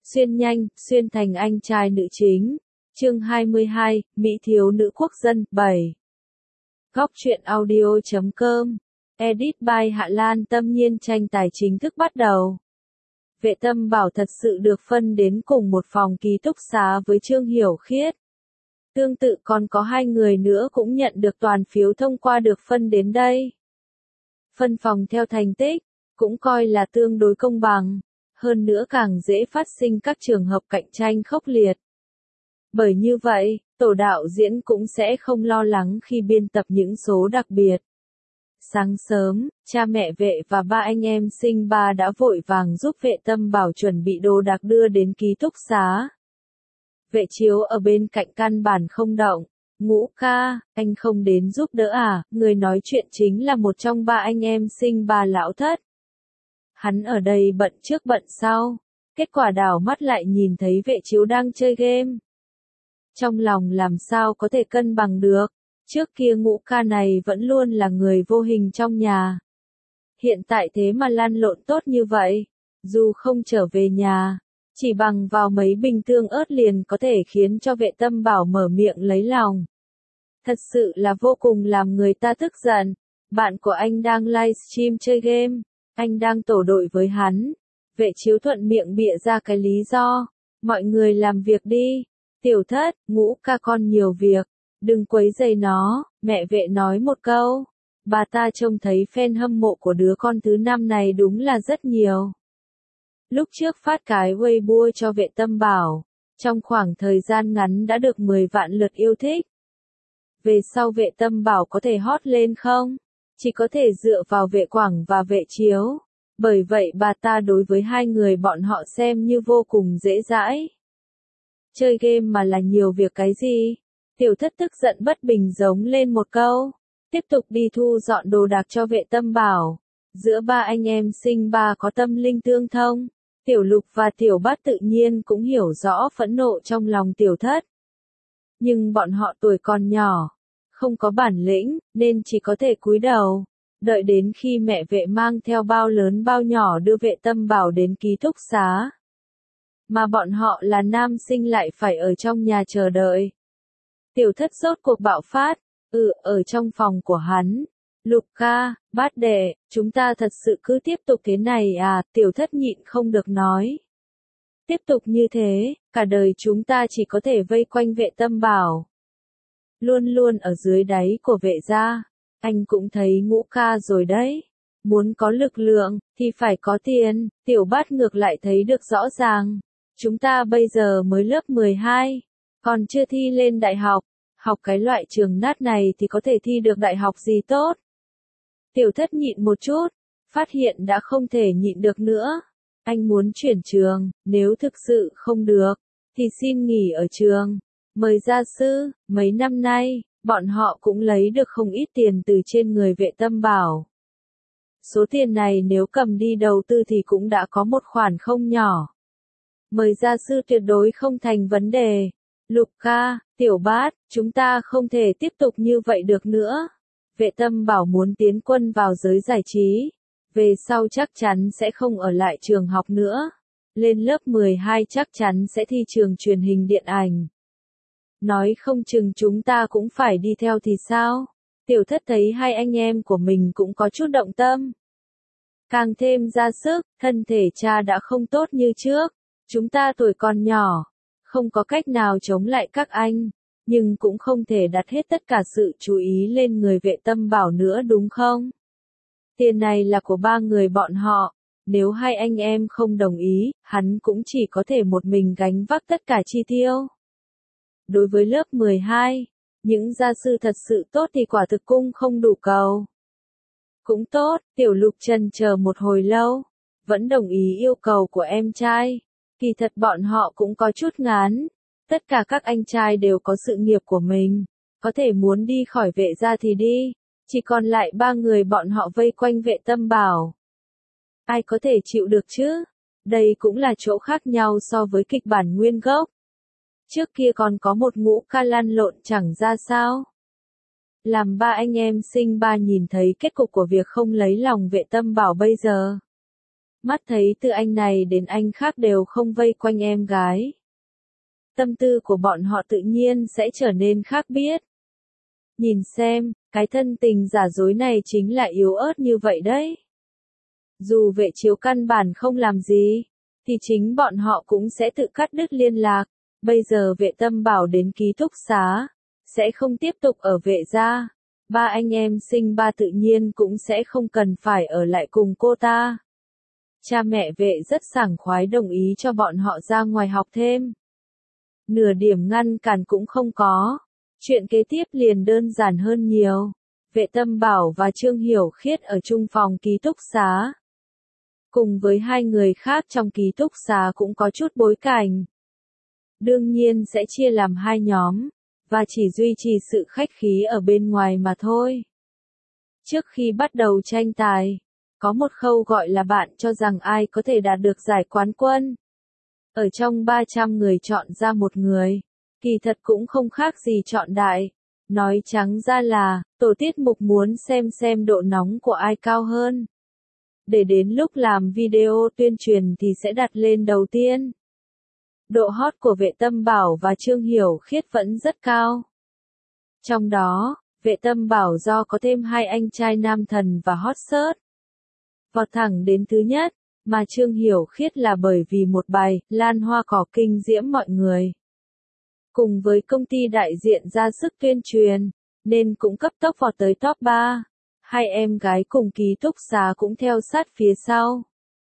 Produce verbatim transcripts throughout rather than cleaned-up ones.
Xuyên nhanh, xuyên thành anh trai nữ chính. Chương hai mươi hai, Mỹ thiếu nữ quốc dân, bảy. Góc truyện audio chấm com. Edit by Hạ Lan. Tâm nhiên tranh tài chính thức bắt đầu. Vệ Tâm Bảo thật sự được phân đến cùng một phòng ký túc xá với Trương Hiểu Khiết. Tương tự còn có hai người nữa cũng nhận được toàn phiếu thông qua được phân đến đây. Phân phòng theo thành tích, cũng coi là tương đối công bằng, hơn nữa càng dễ phát sinh các trường hợp cạnh tranh khốc liệt. Bởi như vậy, tổ đạo diễn cũng sẽ không lo lắng khi biên tập những số đặc biệt. Sáng sớm, cha mẹ Vệ và ba anh em sinh ba đã vội vàng giúp Vệ Tâm Bảo chuẩn bị đồ đạc đưa đến ký túc xá. Vệ Chiếu ở bên cạnh căn bản không động. Ngũ ca, anh không đến giúp đỡ à? Người nói chuyện chính là một trong ba anh em sinh ba lão thất. Hắn ở đây bận trước bận sau, kết quả đảo mắt lại nhìn thấy Vệ Chiếu đang chơi game. Trong lòng làm sao có thể cân bằng được, trước kia Ngũ ca này vẫn luôn là người vô hình trong nhà. Hiện tại thế mà lăn lộn tốt như vậy, dù không trở về nhà, chỉ bằng vào mấy bình tương ớt liền có thể khiến cho Vệ Tâm Bảo mở miệng lấy lòng. Thật sự là vô cùng làm người ta tức giận. Bạn của anh đang livestream chơi game, anh đang tổ đội với hắn. Vệ Chiếu thuận miệng bịa ra cái lý do. Mọi người làm việc đi. Tiểu thất, Ngũ ca con nhiều việc, đừng quấy rầy nó. Mẹ Vệ nói một câu. Bà ta trông thấy fan hâm mộ của đứa con thứ năm này đúng là rất nhiều. Lúc trước phát cái Weibo cho Vệ Tâm Bảo, trong khoảng thời gian ngắn đã được mười vạn lượt yêu thích. Về sau Vệ Tâm Bảo có thể hot lên không? Chỉ có thể dựa vào Vệ Quảng và Vệ Chiếu. Bởi vậy bà ta đối với hai người bọn họ xem như vô cùng dễ dãi. Chơi game mà là nhiều việc cái gì? Tiểu thất tức giận bất bình giống lên một câu. Tiếp tục đi thu dọn đồ đạc cho Vệ Tâm Bảo. Giữa ba anh em sinh ba có tâm linh tương thông. Tiểu Lục và Tiểu Bát tự nhiên cũng hiểu rõ phẫn nộ trong lòng Tiểu thất. Nhưng bọn họ tuổi còn nhỏ, không có bản lĩnh, nên chỉ có thể cúi đầu, đợi đến khi mẹ Vệ mang theo bao lớn bao nhỏ đưa Vệ Tâm Bảo đến ký túc xá. Mà bọn họ là nam sinh lại phải ở trong nhà chờ đợi. Tiểu thất rốt cuộc bạo phát, ừ, ở trong phòng của hắn. Lục ca, Bát đệ, chúng ta thật sự cứ tiếp tục thế này à? Tiểu thất nhịn không được nói. Tiếp tục như thế, cả đời chúng ta chỉ có thể vây quanh Vệ Tâm Bảo. Luôn luôn ở dưới đáy của Vệ gia. Anh cũng thấy Ngũ ca rồi đấy. Muốn có lực lượng, thì phải có tiền. Tiểu Bát ngược lại thấy được rõ ràng. Chúng ta bây giờ mới lớp mười hai, còn chưa thi lên đại học. Học cái loại trường nát này thì có thể thi được đại học gì tốt. Tiểu thất nhịn một chút, phát hiện đã không thể nhịn được nữa. Anh muốn chuyển trường, nếu thực sự không được, thì xin nghỉ ở trường. Mời gia sư, mấy năm nay, bọn họ cũng lấy được không ít tiền từ trên người Vệ Tâm Bảo. Số tiền này nếu cầm đi đầu tư thì cũng đã có một khoản không nhỏ. Mời gia sư tuyệt đối không thành vấn đề. Lục ca, Tiểu Bát, chúng ta không thể tiếp tục như vậy được nữa. Vệ Tâm Bảo muốn tiến quân vào giới giải trí. Về sau chắc chắn sẽ không ở lại trường học nữa. Lên lớp mười hai chắc chắn sẽ thi trường truyền hình điện ảnh. Nói không chừng chúng ta cũng phải đi theo thì sao? Tiểu thất thấy hai anh em của mình cũng có chút động tâm. Càng thêm ra sức, thân thể cha đã không tốt như trước. Chúng ta tuổi còn nhỏ, không có cách nào chống lại các anh. Nhưng cũng không thể đặt hết tất cả sự chú ý lên người Vệ Tâm Bảo nữa đúng không? Tiền này là của ba người bọn họ. Nếu hai anh em không đồng ý, hắn cũng chỉ có thể một mình gánh vác tất cả chi tiêu. Đối với lớp mười hai, những gia sư thật sự tốt thì quả thực cung không đủ cầu. Cũng tốt, Tiểu Lục chần chờ một hồi lâu, vẫn đồng ý yêu cầu của em trai. Kỳ thật bọn họ cũng có chút ngán. Tất cả các anh trai đều có sự nghiệp của mình, có thể muốn đi khỏi Vệ gia thì đi, chỉ còn lại ba người bọn họ vây quanh Vệ Tâm Bảo. Ai có thể chịu được chứ? Đây cũng là chỗ khác nhau so với kịch bản nguyên gốc. Trước kia còn có một Ngũ ca lăn lộn chẳng ra sao. Làm ba anh em sinh ba nhìn thấy kết cục của việc không lấy lòng Vệ Tâm Bảo bây giờ. Mắt thấy từ anh này đến anh khác đều không vây quanh em gái. Tâm tư của bọn họ tự nhiên sẽ trở nên khác biệt. Nhìn xem, cái thân tình giả dối này chính là yếu ớt như vậy đấy. Dù vệ chiếu căn bản không làm gì, thì chính bọn họ cũng sẽ tự cắt đứt liên lạc. Bây giờ vệ tâm bảo đến ký túc xá, sẽ không tiếp tục ở vệ gia. Ba anh em sinh ba tự nhiên cũng sẽ không cần phải ở lại cùng cô ta. Cha mẹ vệ rất sảng khoái đồng ý cho bọn họ ra ngoài học thêm. Nửa điểm ngăn cản cũng không có. Chuyện kế tiếp liền đơn giản hơn nhiều. Vệ tâm bảo và Trương Hiểu Khiết ở chung phòng ký túc xá. Cùng với hai người khác trong ký túc xá cũng có chút bối cảnh. Đương nhiên sẽ chia làm hai nhóm, và chỉ duy trì sự khách khí ở bên ngoài mà thôi. Trước khi bắt đầu tranh tài, có một khâu gọi là bạn cho rằng ai có thể đạt được giải quán quân. Ở trong ba trăm người chọn ra một người, kỳ thật cũng không khác gì chọn đại. Nói trắng ra là, tổ tiết mục muốn xem xem độ nóng của ai cao hơn. Để đến lúc làm video tuyên truyền thì sẽ đặt lên đầu tiên. Độ hot của vệ tâm bảo và Trương Hiểu Khiết vẫn rất cao. Trong đó, vệ tâm bảo do có thêm hai anh trai nam thần và hot search, vọt thẳng đến thứ nhất, mà Trương Hiểu Khiết là bởi vì một bài Lan Hoa Cỏ kinh diễm mọi người. Cùng với công ty đại diện ra sức tuyên truyền, nên cũng cấp tốc vọt tới top ba. Hai em gái cùng ký túc xá cũng theo sát phía sau.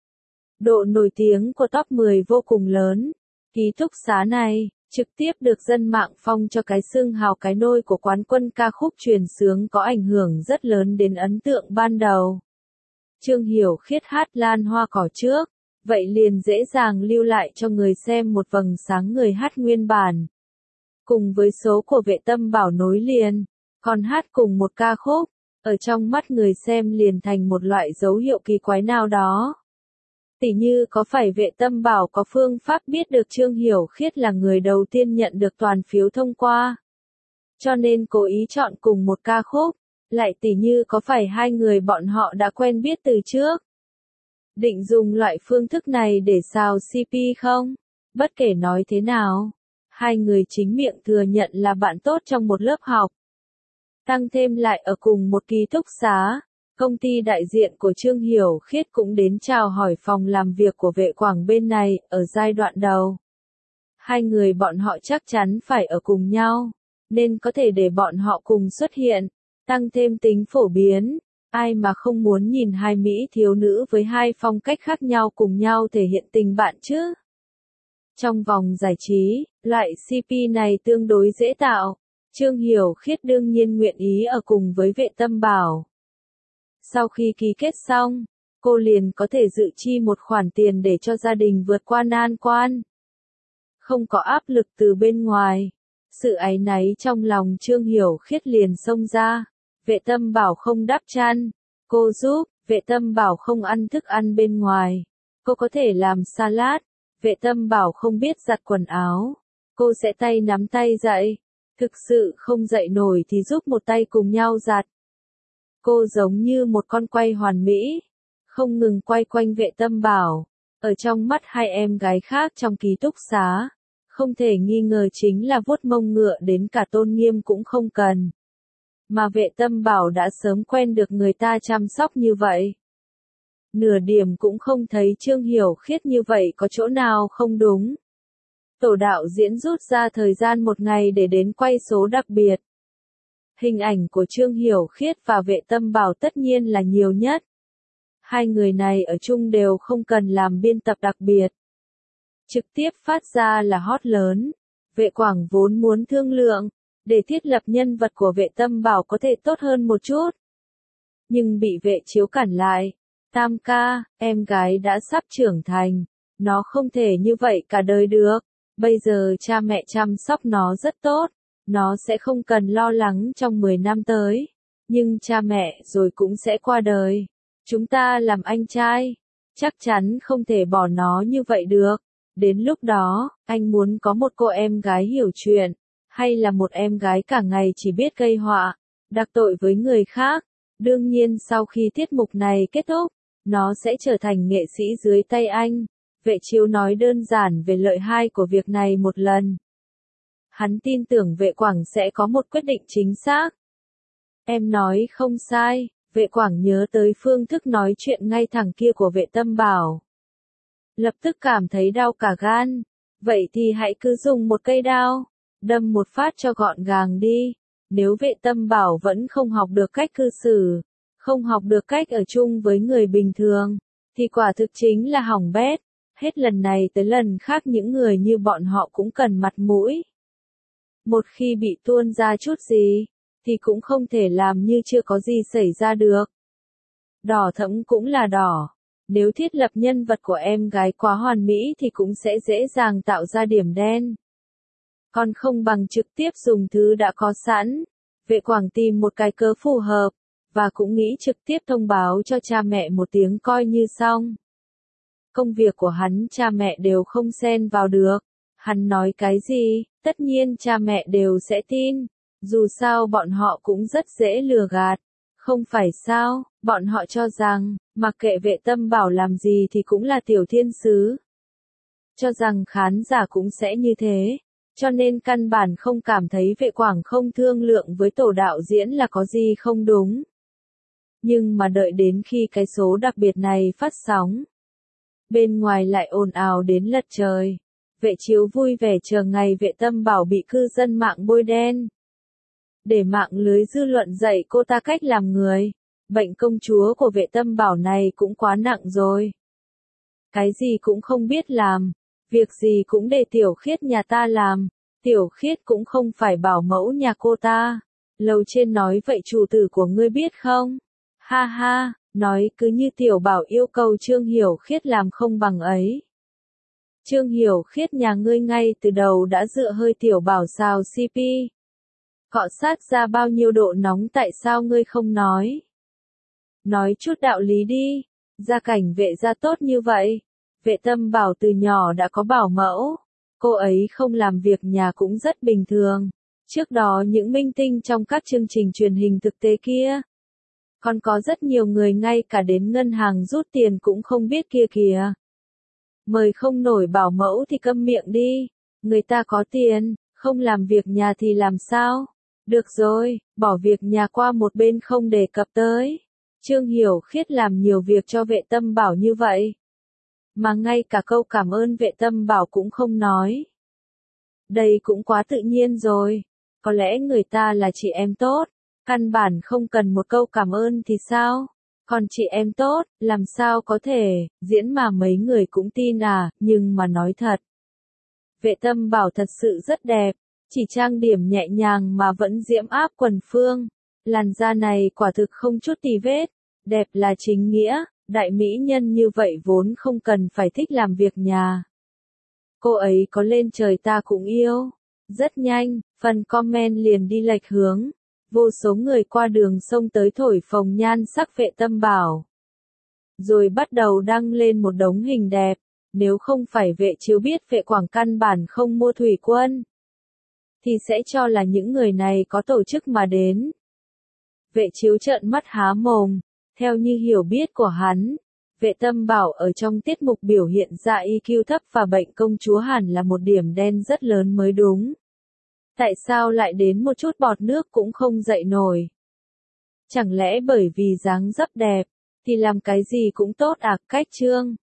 Độ nổi tiếng của top mười vô cùng lớn. Ký túc xá này, trực tiếp được dân mạng phong cho cái xưng hào cái nôi của quán quân ca khúc truyền xướng có ảnh hưởng rất lớn đến ấn tượng ban đầu. Trương Hiểu Khiết hát Lan Hoa Cỏ trước, vậy liền dễ dàng lưu lại cho người xem một vầng sáng người hát nguyên bản. Cùng với số của vệ tâm bảo nối liền, còn hát cùng một ca khúc, ở trong mắt người xem liền thành một loại dấu hiệu kỳ quái nào đó. Tỉ như có phải vệ tâm bảo có phương pháp biết được Trương Hiểu Khiết là người đầu tiên nhận được toàn phiếu thông qua, cho nên cố ý chọn cùng một ca khúc, lại tỉ như có phải hai người bọn họ đã quen biết từ trước. Định dùng loại phương thức này để xào xê pê không? Bất kể nói thế nào, hai người chính miệng thừa nhận là bạn tốt trong một lớp học. Tăng thêm lại ở cùng một ký túc xá, công ty đại diện của Trương Hiểu Khiết cũng đến chào hỏi phòng làm việc của vệ quảng bên này, ở giai đoạn đầu. Hai người bọn họ chắc chắn phải ở cùng nhau, nên có thể để bọn họ cùng xuất hiện, tăng thêm tính phổ biến. Ai mà không muốn nhìn hai mỹ thiếu nữ với hai phong cách khác nhau cùng nhau thể hiện tình bạn chứ? Trong vòng giải trí, loại xê pê này tương đối dễ tạo. Trương Hiểu Khiết đương nhiên nguyện ý ở cùng với vệ tâm bảo. Sau khi ký kết xong, cô liền có thể dự chi một khoản tiền để cho gia đình vượt qua nan quan. Không có áp lực từ bên ngoài. Sự áy náy trong lòng Trương Hiểu Khiết liền xông ra. Vệ tâm bảo không đắp chăn, cô giúp. Vệ tâm bảo không ăn thức ăn bên ngoài, cô có thể làm salad. Vệ tâm bảo không biết giặt quần áo, cô sẽ tay nắm tay dậy. Thực sự không dậy nổi thì giúp một tay cùng nhau giặt. Cô giống như một con quay hoàn mỹ, không ngừng quay quanh vệ tâm bảo. Ở trong mắt hai em gái khác trong ký túc xá, không thể nghi ngờ chính là vuốt mông ngựa đến cả tôn nghiêm cũng không cần. Mà vệ tâm bảo đã sớm quen được người ta chăm sóc như vậy. Nửa điểm cũng không thấy Trương Hiểu Khiết như vậy có chỗ nào không đúng. Tổ đạo diễn rút ra thời gian một ngày để đến quay số đặc biệt. Hình ảnh của Trương Hiểu Khiết và vệ tâm bảo tất nhiên là nhiều nhất. Hai người này ở chung đều không cần làm biên tập đặc biệt. Trực tiếp phát ra là hot lớn. Vệ quảng vốn muốn thương lượng, để thiết lập nhân vật của vệ tâm bảo có thể tốt hơn một chút. Nhưng bị vệ chiếu cản lại. Tam ca, em gái đã sắp trưởng thành. Nó không thể như vậy cả đời được. Bây giờ cha mẹ chăm sóc nó rất tốt. Nó sẽ không cần lo lắng trong mười năm tới. Nhưng cha mẹ rồi cũng sẽ qua đời. Chúng ta làm anh trai. Chắc chắn không thể bỏ nó như vậy được. Đến lúc đó, anh muốn có một cô em gái hiểu chuyện. Hay là một em gái cả ngày chỉ biết gây họa, đặc tội với người khác. Đương nhiên sau khi tiết mục này kết thúc, nó sẽ trở thành nghệ sĩ dưới tay anh. Vệ Chiếu nói đơn giản về lợi hay của việc này một lần. Hắn tin tưởng Vệ Quảng sẽ có một quyết định chính xác. Em nói không sai, Vệ Quảng nhớ tới phương thức nói chuyện ngay thẳng kia của Vệ Tâm Bảo. Lập tức cảm thấy đau cả gan. Vậy thì hãy cứ dùng một cây đao, đâm một phát cho gọn gàng đi. Nếu Vệ Tâm Bảo vẫn không học được cách cư xử, không học được cách ở chung với người bình thường, thì quả thực chính là hỏng bét. Hết lần này tới lần khác những người như bọn họ cũng cần mặt mũi. Một khi bị tuôn ra chút gì, thì cũng không thể làm như chưa có gì xảy ra được. Đỏ thẫm cũng là đỏ. Nếu thiết lập nhân vật của em gái quá hoàn mỹ thì cũng sẽ dễ dàng tạo ra điểm đen. Còn không bằng trực tiếp dùng thứ đã có sẵn. Vệ Quảng tìm một cái cớ phù hợp, và cũng nghĩ trực tiếp thông báo cho cha mẹ một tiếng coi như xong. Công việc của hắn cha mẹ đều không xen vào được. Hắn nói cái gì, tất nhiên cha mẹ đều sẽ tin. Dù sao bọn họ cũng rất dễ lừa gạt. Không phải sao, bọn họ cho rằng, mặc kệ Vệ Tâm Bảo làm gì thì cũng là tiểu thiên sứ. Cho rằng khán giả cũng sẽ như thế. Cho nên căn bản không cảm thấy Vệ Quảng không thương lượng với tổ đạo diễn là có gì không đúng. Nhưng mà đợi đến khi cái số đặc biệt này phát sóng, bên ngoài lại ồn ào đến lật trời. Vệ Chiếu vui vẻ chờ ngày Vệ Tâm Bảo bị cư dân mạng bôi đen. Để mạng lưới dư luận dạy cô ta cách làm người. Bệnh công chúa của Vệ Tâm Bảo này cũng quá nặng rồi. Cái gì cũng không biết làm. Việc gì cũng để Tiểu Khiết nhà ta làm. Tiểu Khiết cũng không phải bảo mẫu nhà cô ta. Lầu trên nói vậy chủ tử của ngươi biết không? Ha ha, nói cứ như Tiểu Bảo yêu cầu Trương Hiểu Khiết làm không bằng ấy. Trương Hiểu Khiết nhà ngươi ngay từ đầu đã dựa hơi Tiểu Bảo xào xê pê. Cọ sát ra bao nhiêu độ nóng tại sao ngươi không nói? Nói chút đạo lý đi, gia cảnh Vệ gia tốt như vậy. Vệ Tâm Bảo từ nhỏ đã có bảo mẫu, cô ấy không làm việc nhà cũng rất bình thường. Trước đó những minh tinh trong các chương trình truyền hình thực tế kia, còn có rất nhiều người ngay cả đến ngân hàng rút tiền cũng không biết kia kìa. Mời không nổi bảo mẫu thì câm miệng đi, người ta có tiền, không làm việc nhà thì làm sao? Được rồi, bỏ việc nhà qua một bên không đề cập tới. Trương Hiểu Khiết làm nhiều việc cho Vệ Tâm Bảo như vậy, mà ngay cả câu cảm ơn Vệ Tâm Bảo cũng không nói. Đây cũng quá tự nhiên rồi. Có lẽ người ta là chị em tốt, căn bản không cần một câu cảm ơn thì sao? Còn chị em tốt, làm sao có thể, diễn mà mấy người cũng tin à, nhưng mà nói thật. Vệ Tâm Bảo thật sự rất đẹp, chỉ trang điểm nhẹ nhàng mà vẫn diễm áp quần phương. Làn da này quả thực không chút tì vết, đẹp là chính nghĩa, đại mỹ nhân như vậy vốn không cần phải thích làm việc nhà. Cô ấy có lên trời ta cũng yêu. Rất nhanh, phần comment liền đi lệch hướng. Vô số người qua đường xông tới thổi phồng nhan sắc Vệ Tâm Bảo. Rồi bắt đầu đăng lên một đống hình đẹp. Nếu không phải Vệ Chiếu biết Vệ Quảng căn bản không mua thủy quân, thì sẽ cho là những người này có tổ chức mà đến. Vệ Chiếu trợn mắt há mồm. Theo như hiểu biết của hắn, Vệ Tâm Bảo ở trong tiết mục biểu hiện ra i kiu thấp và bệnh công chúa hẳn là một điểm đen rất lớn mới đúng. Tại sao lại đến một chút bọt nước cũng không dậy nổi? Chẳng lẽ bởi vì dáng dấp đẹp, thì làm cái gì cũng tốt à? Cách Trương